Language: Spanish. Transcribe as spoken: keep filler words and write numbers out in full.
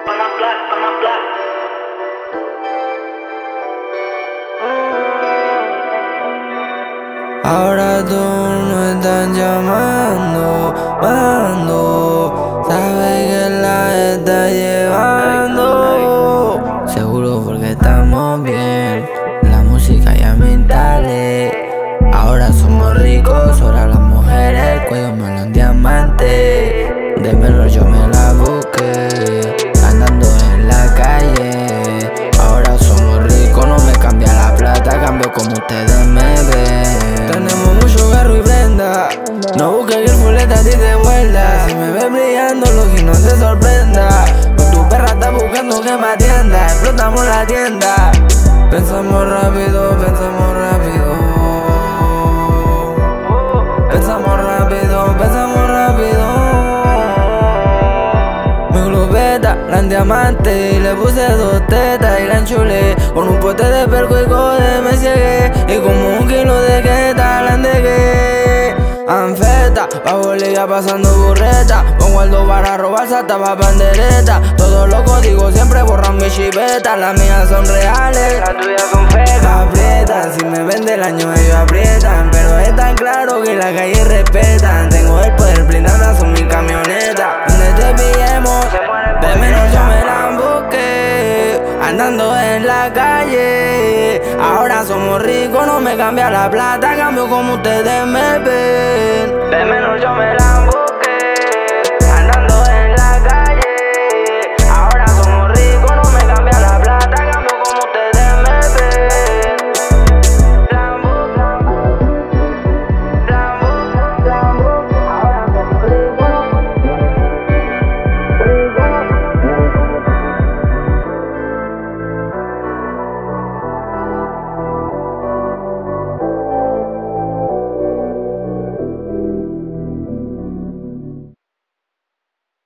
Ahora tú no están llamando, mando, sabes que la está llevando. Seguro porque estamos bien, la música ya me instalé. Ahora somos ricos, ahora las mujeres, el cuello me lo en diamante. De menor yo me la busqué, andando en la calle. Ahora somos ricos, no me cambia la plata, cambio como ustedes me ven. Tenemos mucho garro y prenda, no busques que el fuleta a ti te muerda. Si me ves brillando, lo que no te sorprenda. Con tu perra está buscando que me atienda, explotamos la tienda. Pensamos rápido, pensamos rápido. Pensamos rápido, pensamos rápido. Mi glupeta, la en diamante, le puse dos tetas y la enchulé. Con un pote de perco y code me ciegué, y como un kilo de queta la endegué. Anfeta, pa' Bolivia pasando burreta, pongo el do para robar sata pa' pandereta. Todos los códigos siempre borran mi chiveta, las mías son reales, las tuyas son feas. Aprietan, si me vende el año ellos aprietan, pero es tan claro que la calle respetan. Tengo el poder blindada, son mi camioneta. Donde te pillemos, de menos yo me la busqué, andando en la calle. Ahora somos ricos, no me cambia la plata, cambio como ustedes me ven. De menos yo me la